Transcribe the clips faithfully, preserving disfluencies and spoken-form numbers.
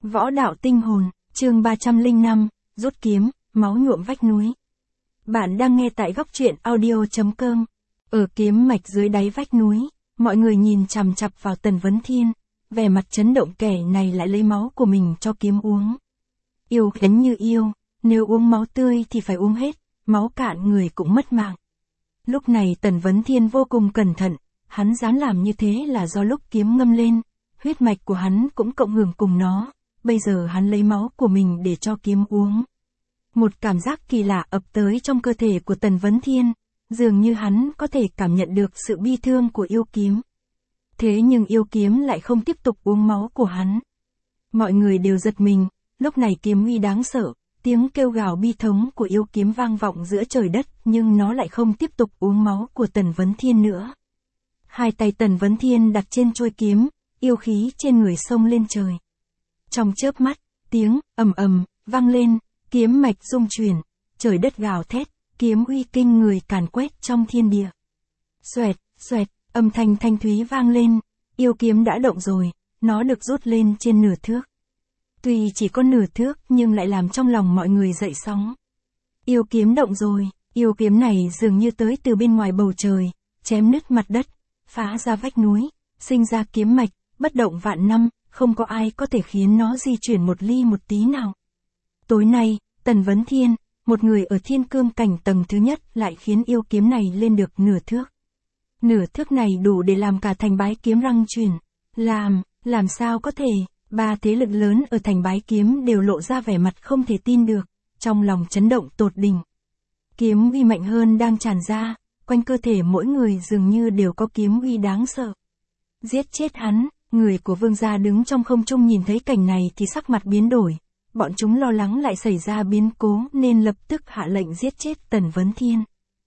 Võ đạo tinh hồn, chương ba trăm lẻ năm, rút kiếm, máu nhuộm vách núi. Bạn đang nghe tại góc truyện audio chấm com. Ở kiếm mạch dưới đáy vách núi, mọi người nhìn chằm chằm vào Tần Vấn Thiên, vẻ mặt chấn động, kẻ này lại lấy máu của mình cho kiếm uống. Yêu đánh như yêu, nếu uống máu tươi thì phải uống hết, máu cạn người cũng mất mạng. Lúc này Tần Vấn Thiên vô cùng cẩn thận, hắn dám làm như thế là do lúc kiếm ngâm lên, huyết mạch của hắn cũng cộng hưởng cùng nó, bây giờ hắn lấy máu của mình để cho kiếm uống. Một cảm giác kỳ lạ ập tới trong cơ thể của Tần Vấn Thiên, dường như hắn có thể cảm nhận được sự bi thương của yêu kiếm. Thế nhưng yêu kiếm lại không tiếp tục uống máu của hắn. Mọi người đều giật mình, lúc này kiếm uy đáng sợ, tiếng kêu gào bi thống của yêu kiếm vang vọng giữa trời đất, nhưng nó lại không tiếp tục uống máu của Tần Vấn Thiên nữa. Hai tay Tần Vấn Thiên đặt trên chuôi kiếm, yêu khí trên người xông lên trời. Trong chớp mắt, tiếng ầm ầm vang lên, kiếm mạch rung chuyển, trời đất gào thét, kiếm uy kinh người càn quét trong thiên địa. Xoẹt, xoẹt, âm thanh thanh thúy vang lên, yêu kiếm đã động rồi, nó được rút lên trên nửa thước. Tuy chỉ có nửa thước nhưng lại làm trong lòng mọi người dậy sóng. Yêu kiếm động rồi, yêu kiếm này dường như tới từ bên ngoài bầu trời, chém nứt mặt đất, phá ra vách núi, sinh ra kiếm mạch, bất động vạn năm, không có ai có thể khiến nó di chuyển một ly một tí nào. Tối nay, Tần Vấn Thiên, một người ở thiên cương cảnh tầng thứ nhất, lại khiến yêu kiếm này lên được nửa thước. Nửa thước này đủ để làm cả thành Bái Kiếm răng chuyển. Làm, làm sao có thể, ba thế lực lớn ở thành Bái Kiếm đều lộ ra vẻ mặt không thể tin được, trong lòng chấn động tột đỉnh. Kiếm uy mạnh hơn đang tràn ra, quanh cơ thể mỗi người dường như đều có kiếm uy đáng sợ. Giết chết hắn, người của Vương gia đứng trong không trung nhìn thấy cảnh này thì sắc mặt biến đổi. Bọn chúng lo lắng lại xảy ra biến cố nên lập tức hạ lệnh giết chết Tần Vấn Thiên.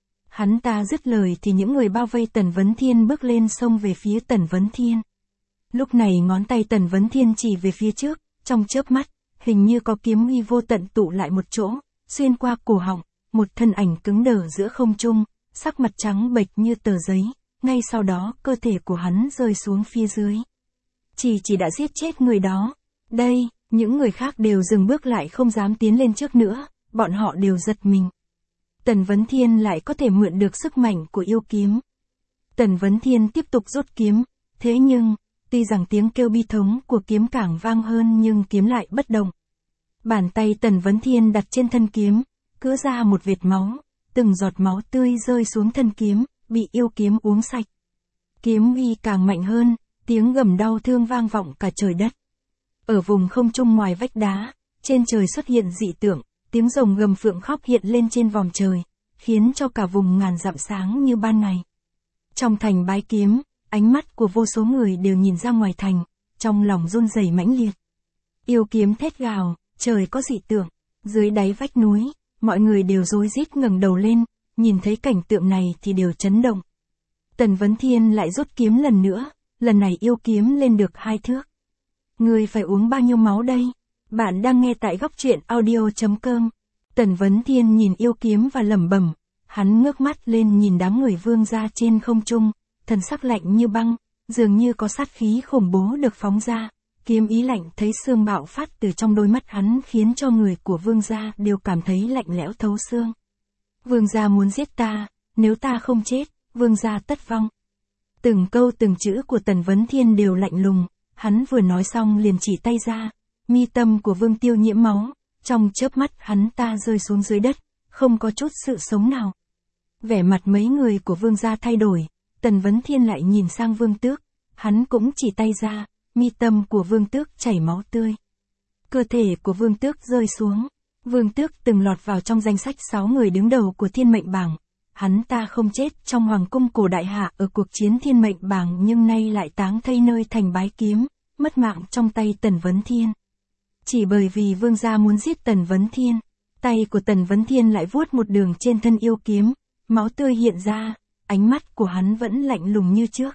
Hắn ta dứt lời thì những người bao vây Tần Vấn Thiên bước lên xông về phía Tần Vấn Thiên. Lúc này ngón tay Tần Vấn Thiên chỉ về phía trước, trong chớp mắt, hình như có kiếm uy vô tận tụ lại một chỗ, xuyên qua cổ họng, một thân ảnh cứng đờ giữa không trung, sắc mặt trắng bệch như tờ giấy, ngay sau đó cơ thể của hắn rơi xuống phía dưới. Chỉ chỉ đã giết chết người đó. Đây, những người khác đều dừng bước lại không dám tiến lên trước nữa, bọn họ đều giật mình. Tần Vấn Thiên lại có thể mượn được sức mạnh của yêu kiếm. Tần Vấn Thiên tiếp tục rút kiếm, thế nhưng, tuy rằng tiếng kêu bi thống của kiếm càng vang hơn nhưng kiếm lại bất động. Bàn tay Tần Vấn Thiên đặt trên thân kiếm, cứa ra một vệt máu, từng giọt máu tươi rơi xuống thân kiếm, bị yêu kiếm uống sạch. Kiếm uy càng mạnh hơn, tiếng gầm đau thương vang vọng cả trời đất. Ở vùng không trung ngoài vách đá, trên trời xuất hiện dị tượng, tiếng rồng gầm phượng khóc hiện lên trên vòm trời, khiến cho cả vùng ngàn dặm sáng như ban ngày. Trong thành Bái Kiếm, ánh mắt của vô số người đều nhìn ra ngoài thành, trong lòng run rẩy mãnh liệt. Yêu kiếm thét gào, trời có dị tượng, dưới đáy vách núi, mọi người đều rối rít ngẩng đầu lên, nhìn thấy cảnh tượng này thì đều chấn động. Tần Vấn Thiên lại rút kiếm lần nữa, lần này yêu kiếm lên được hai thước. Người phải uống bao nhiêu máu đây? Bạn đang nghe tại góc truyện audio chấm com. Tần Vấn Thiên nhìn yêu kiếm và lẩm bẩm, hắn ngước mắt lên nhìn đám người Vương gia trên không trung, thần sắc lạnh như băng, dường như có sát khí khủng bố được phóng ra, kiếm ý lạnh thấy xương bạo phát từ trong đôi mắt hắn khiến cho người của Vương gia đều cảm thấy lạnh lẽo thấu xương. Vương gia muốn giết ta, nếu ta không chết, Vương gia tất vong. Từng câu từng chữ của Tần Vấn Thiên đều lạnh lùng. Hắn vừa nói xong liền chỉ tay ra, mi tâm của Vương Tiêu nhiễm máu, trong chớp mắt hắn ta rơi xuống dưới đất, không có chút sự sống nào. Vẻ mặt mấy người của Vương gia thay đổi, Tần Vấn Thiên lại nhìn sang Vương Tước, hắn cũng chỉ tay ra, mi tâm của Vương Tước chảy máu tươi. Cơ thể của Vương Tước rơi xuống, Vương Tước từng lọt vào trong danh sách sáu người đứng đầu của Thiên Mệnh Bảng. Hắn ta không chết trong hoàng cung cổ đại hạ ở cuộc chiến Thiên Mệnh Bảng nhưng nay lại táng thây nơi thành Bái Kiếm, mất mạng trong tay Tần Vấn Thiên. Chỉ bởi vì Vương gia muốn giết Tần Vấn Thiên, tay của Tần Vấn Thiên lại vuốt một đường trên thân yêu kiếm, máu tươi hiện ra, ánh mắt của hắn vẫn lạnh lùng như trước.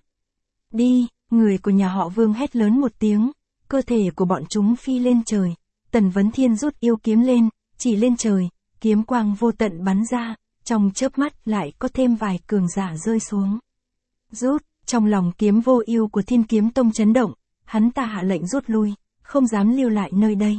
Đi, người của nhà họ Vương hét lớn một tiếng, cơ thể của bọn chúng phi lên trời, Tần Vấn Thiên rút yêu kiếm lên, chỉ lên trời, kiếm quang vô tận bắn ra. Trong chớp mắt lại có thêm vài cường giả rơi xuống. Rút, trong lòng Kiếm Vô Ưu của Thiên Kiếm Tông chấn động, hắn ta hạ lệnh rút lui, không dám lưu lại nơi đây.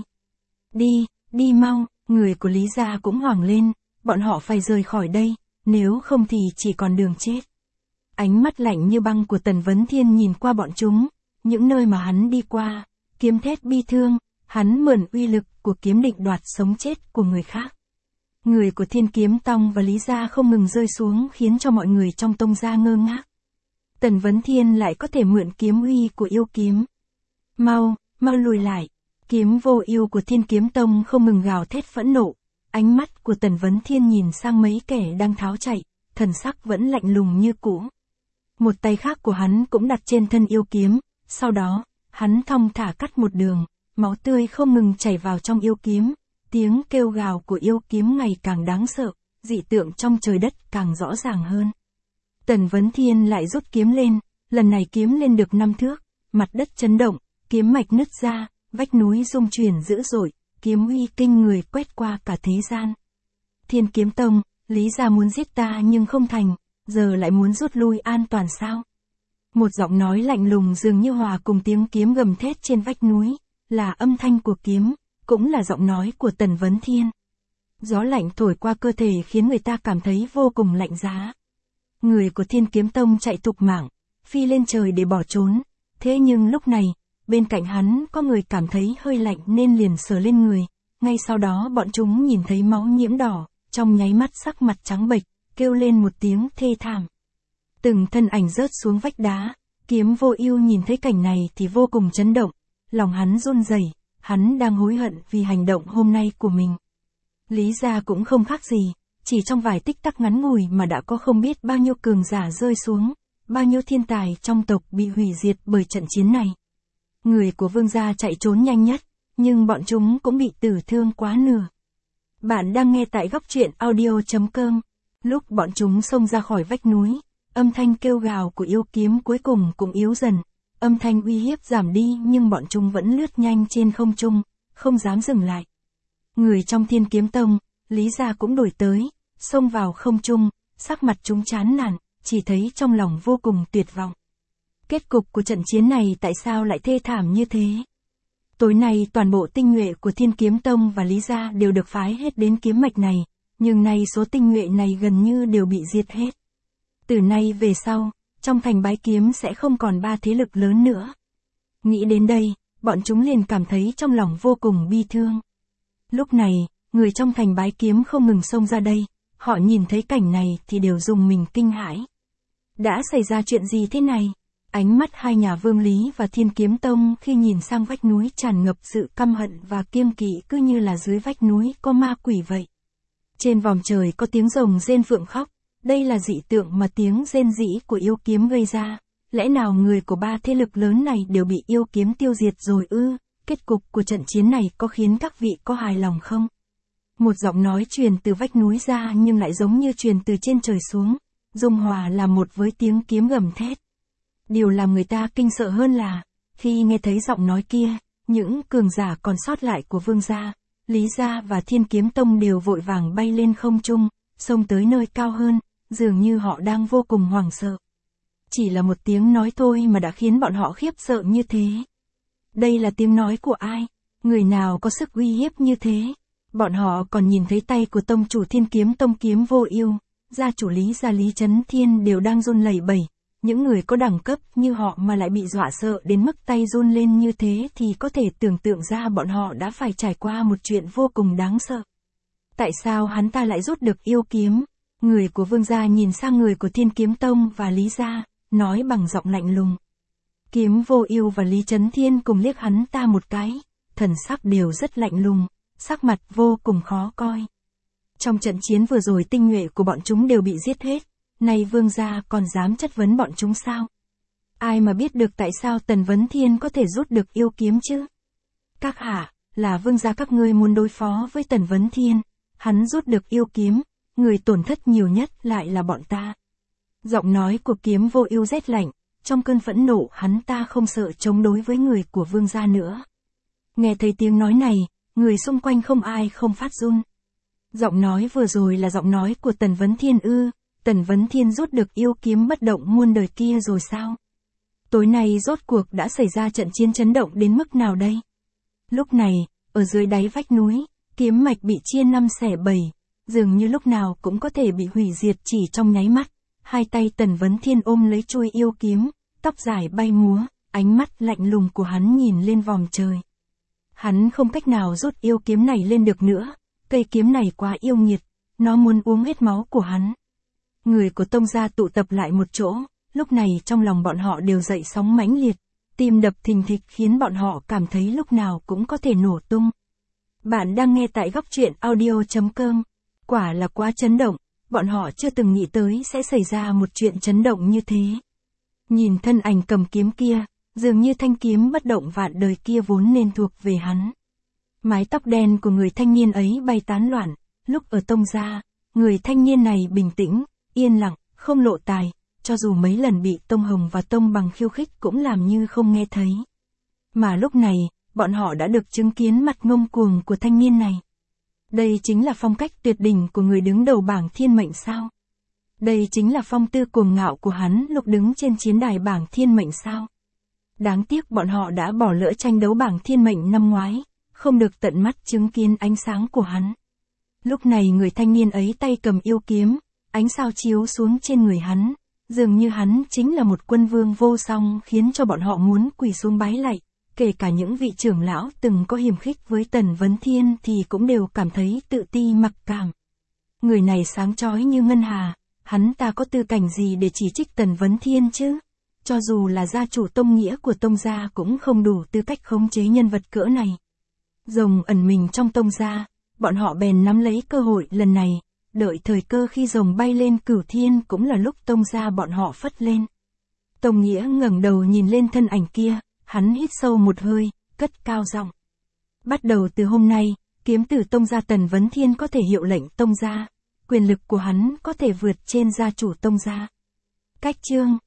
Đi, đi mau, người của Lý gia cũng hoảng lên, bọn họ phải rời khỏi đây, nếu không thì chỉ còn đường chết. Ánh mắt lạnh như băng của Tần Vấn Thiên nhìn qua bọn chúng, những nơi mà hắn đi qua, kiếm thét bi thương, hắn mượn uy lực của kiếm định đoạt sống chết của người khác. Người của Thiên Kiếm Tông và Lý gia không ngừng rơi xuống khiến cho mọi người trong tông gia ngơ ngác. Tần Vấn Thiên lại có thể mượn kiếm uy của yêu kiếm. Mau, mau lùi lại. Kiếm vô ưu của Thiên Kiếm Tông không ngừng gào thét phẫn nộ. Ánh mắt của Tần Vấn Thiên nhìn sang mấy kẻ đang tháo chạy, thần sắc vẫn lạnh lùng như cũ. Một tay khác của hắn cũng đặt trên thân yêu kiếm, sau đó, hắn thong thả cắt một đường, máu tươi không ngừng chảy vào trong yêu kiếm, tiếng kêu gào của yêu kiếm ngày càng đáng sợ, dị tượng trong trời đất càng rõ ràng hơn. Tần Vấn Thiên lại rút kiếm lên, lần này kiếm lên được năm thước, mặt đất chấn động, kiếm mạch nứt ra, vách núi rung chuyển dữ dội, kiếm uy kinh người quét qua cả thế gian. Thiên Kiếm Tông, Lý gia muốn giết ta nhưng không thành, giờ lại muốn rút lui an toàn sao? Một giọng nói lạnh lùng dường như hòa cùng tiếng kiếm gầm thét trên vách núi, là âm thanh của kiếm, cũng là giọng nói của Tần Vấn Thiên. Gió lạnh thổi qua cơ thể khiến người ta cảm thấy vô cùng lạnh giá. Người của Thiên Kiếm Tông chạy thục mạng, phi lên trời để bỏ trốn, thế nhưng lúc này, bên cạnh hắn có người cảm thấy hơi lạnh nên liền sờ lên người, ngay sau đó bọn chúng nhìn thấy máu nhiễm đỏ, trong nháy mắt sắc mặt trắng bệch, kêu lên một tiếng thê thảm. Từng thân ảnh rớt xuống vách đá, Kiếm Vô Ưu nhìn thấy cảnh này thì vô cùng chấn động, lòng hắn run rẩy, hắn đang hối hận vì hành động hôm nay của mình. Lý gia cũng không khác gì, chỉ trong vài tích tắc ngắn ngủi mà đã có không biết bao nhiêu cường giả rơi xuống, bao nhiêu thiên tài trong tộc bị hủy diệt bởi trận chiến này. Người của Vương gia chạy trốn nhanh nhất, nhưng bọn chúng cũng bị tử thương quá nửa. Bạn đang nghe tại góc truyện audio chấm com. Lúc bọn chúng xông ra khỏi vách núi, âm thanh kêu gào của yêu kiếm cuối cùng cũng yếu dần, âm thanh uy hiếp giảm đi nhưng bọn chúng vẫn lướt nhanh trên không trung, không dám dừng lại. Người trong Thiên Kiếm Tông, Lý gia cũng đuổi tới, xông vào không trung, sắc mặt chúng chán nản, chỉ thấy trong lòng vô cùng tuyệt vọng. Kết cục của trận chiến này tại sao lại thê thảm như thế? Tối nay toàn bộ tinh nhuệ của Thiên Kiếm Tông và Lý gia đều được phái hết đến kiếm mạch này, nhưng nay số tinh nhuệ này gần như đều bị diệt hết. Từ nay về sau, trong thành Bái Kiếm sẽ không còn ba thế lực lớn nữa. Nghĩ đến đây, bọn chúng liền cảm thấy trong lòng vô cùng bi thương. Lúc này, người trong thành Bái Kiếm không ngừng xông ra đây, họ nhìn thấy cảnh này thì đều rùng mình kinh hãi. Đã xảy ra chuyện gì thế này? Ánh mắt hai nhà Vương Lý và Thiên Kiếm Tông khi nhìn sang vách núi tràn ngập sự căm hận và kiêng kỵ cứ như là dưới vách núi có ma quỷ vậy. Trên vòm trời có tiếng rồng rên phượng khóc, đây là dị tượng mà tiếng rên rỉ của yêu kiếm gây ra. Lẽ nào người của ba thế lực lớn này đều bị yêu kiếm tiêu diệt rồi ư? Kết cục của trận chiến này có khiến các vị có hài lòng không? Một giọng nói truyền từ vách núi ra nhưng lại giống như truyền từ trên trời xuống, dung hòa là một với tiếng kiếm gầm thét. Điều làm người ta kinh sợ hơn là, khi nghe thấy giọng nói kia, những cường giả còn sót lại của Vương gia, Lý gia và Thiên Kiếm Tông đều vội vàng bay lên không trung, xông tới nơi cao hơn, dường như họ đang vô cùng hoảng sợ. Chỉ là một tiếng nói thôi mà đã khiến bọn họ khiếp sợ như thế. Đây là tiếng nói của ai? Người nào có sức uy hiếp như thế? Bọn họ còn nhìn thấy tay của tông chủ Thiên Kiếm Tông Kiếm Vô Ưu, gia chủ Lý gia Lý Chấn Thiên đều đang run lẩy bẩy. Những người có đẳng cấp như họ mà lại bị dọa sợ đến mức tay run lên như thế thì có thể tưởng tượng ra bọn họ đã phải trải qua một chuyện vô cùng đáng sợ. Tại sao hắn ta lại rút được yêu kiếm? Người của Vương gia nhìn sang người của Thiên Kiếm Tông và Lý gia, nói bằng giọng lạnh lùng. Kiếm Vô Ưu và Lý Chấn Thiên cùng liếc hắn ta một cái, thần sắc đều rất lạnh lùng, sắc mặt vô cùng khó coi. Trong trận chiến vừa rồi tinh nhuệ của bọn chúng đều bị giết hết. Nay Vương gia còn dám chất vấn bọn chúng sao? Ai mà biết được tại sao Tần Vấn Thiên có thể rút được yêu kiếm chứ? Các hạ, là Vương gia các ngươi muốn đối phó với Tần Vấn Thiên, hắn rút được yêu kiếm, người tổn thất nhiều nhất lại là bọn ta. Giọng nói của Kiếm Vô Ưu rét lạnh, trong cơn phẫn nộ hắn ta không sợ chống đối với người của Vương gia nữa. Nghe thấy tiếng nói này, người xung quanh không ai không phát run. Giọng nói vừa rồi là giọng nói của Tần Vấn Thiên ư? Tần Vấn Thiên rút được yêu kiếm bất động muôn đời kia rồi sao? Tối nay rốt cuộc đã xảy ra trận chiến chấn động đến mức nào đây? Lúc này, ở dưới đáy vách núi, kiếm mạch bị chia năm xẻ bảy, dường như lúc nào cũng có thể bị hủy diệt chỉ trong nháy mắt. Hai tay Tần Vấn Thiên ôm lấy chuôi yêu kiếm, tóc dài bay múa, ánh mắt lạnh lùng của hắn nhìn lên vòm trời. Hắn không cách nào rút yêu kiếm này lên được nữa, cây kiếm này quá yêu nghiệt, nó muốn uống hết máu của hắn. Người của Tông gia tụ tập lại một chỗ, lúc này trong lòng bọn họ đều dậy sóng mãnh liệt, tim đập thình thịch khiến bọn họ cảm thấy lúc nào cũng có thể nổ tung. Bạn đang nghe tại góc truyện audio chấm com. Quả là quá chấn động, bọn họ chưa từng nghĩ tới sẽ xảy ra một chuyện chấn động như thế. Nhìn thân ảnh cầm kiếm kia, dường như thanh kiếm bất động vạn đời kia vốn nên thuộc về hắn. Mái tóc đen của người thanh niên ấy bay tán loạn, lúc ở Tông gia, người thanh niên này bình tĩnh, yên lặng, không lộ tài, cho dù mấy lần bị Tông Hồng và Tông Bằng khiêu khích cũng làm như không nghe thấy. Mà lúc này, bọn họ đã được chứng kiến mặt ngông cuồng của thanh niên này. Đây chính là phong cách tuyệt đỉnh của người đứng đầu bảng thiên mệnh sao? Đây chính là phong tư cuồng ngạo của hắn lúc đứng trên chiến đài bảng thiên mệnh sao? Đáng tiếc bọn họ đã bỏ lỡ tranh đấu bảng thiên mệnh năm ngoái, không được tận mắt chứng kiến ánh sáng của hắn. Lúc này người thanh niên ấy tay cầm yêu kiếm, ánh sao chiếu xuống trên người hắn, dường như hắn chính là một quân vương vô song khiến cho bọn họ muốn quỳ xuống bái lạy. Kể cả những vị trưởng lão từng có hiềm khích với Tần Vấn Thiên thì cũng đều cảm thấy tự ti mặc cảm. Người này sáng chói như ngân hà, hắn ta có tư cảnh gì để chỉ trích Tần Vấn Thiên chứ? Cho dù là gia chủ tông nghĩa của Tông gia cũng không đủ tư cách khống chế nhân vật cỡ này. Rồng ẩn mình trong Tông gia, bọn họ bèn nắm lấy cơ hội lần này, đợi thời cơ khi rồng bay lên cửu thiên cũng là lúc Tông gia bọn họ phất lên. Tông nghĩa ngẩng đầu nhìn lên thân ảnh kia. Hắn hít sâu một hơi, cất cao giọng. Bắt đầu từ hôm nay, kiếm tử Tông gia Tần Vấn Thiên có thể hiệu lệnh Tông gia, quyền lực của hắn có thể vượt trên gia chủ Tông gia. Cách chương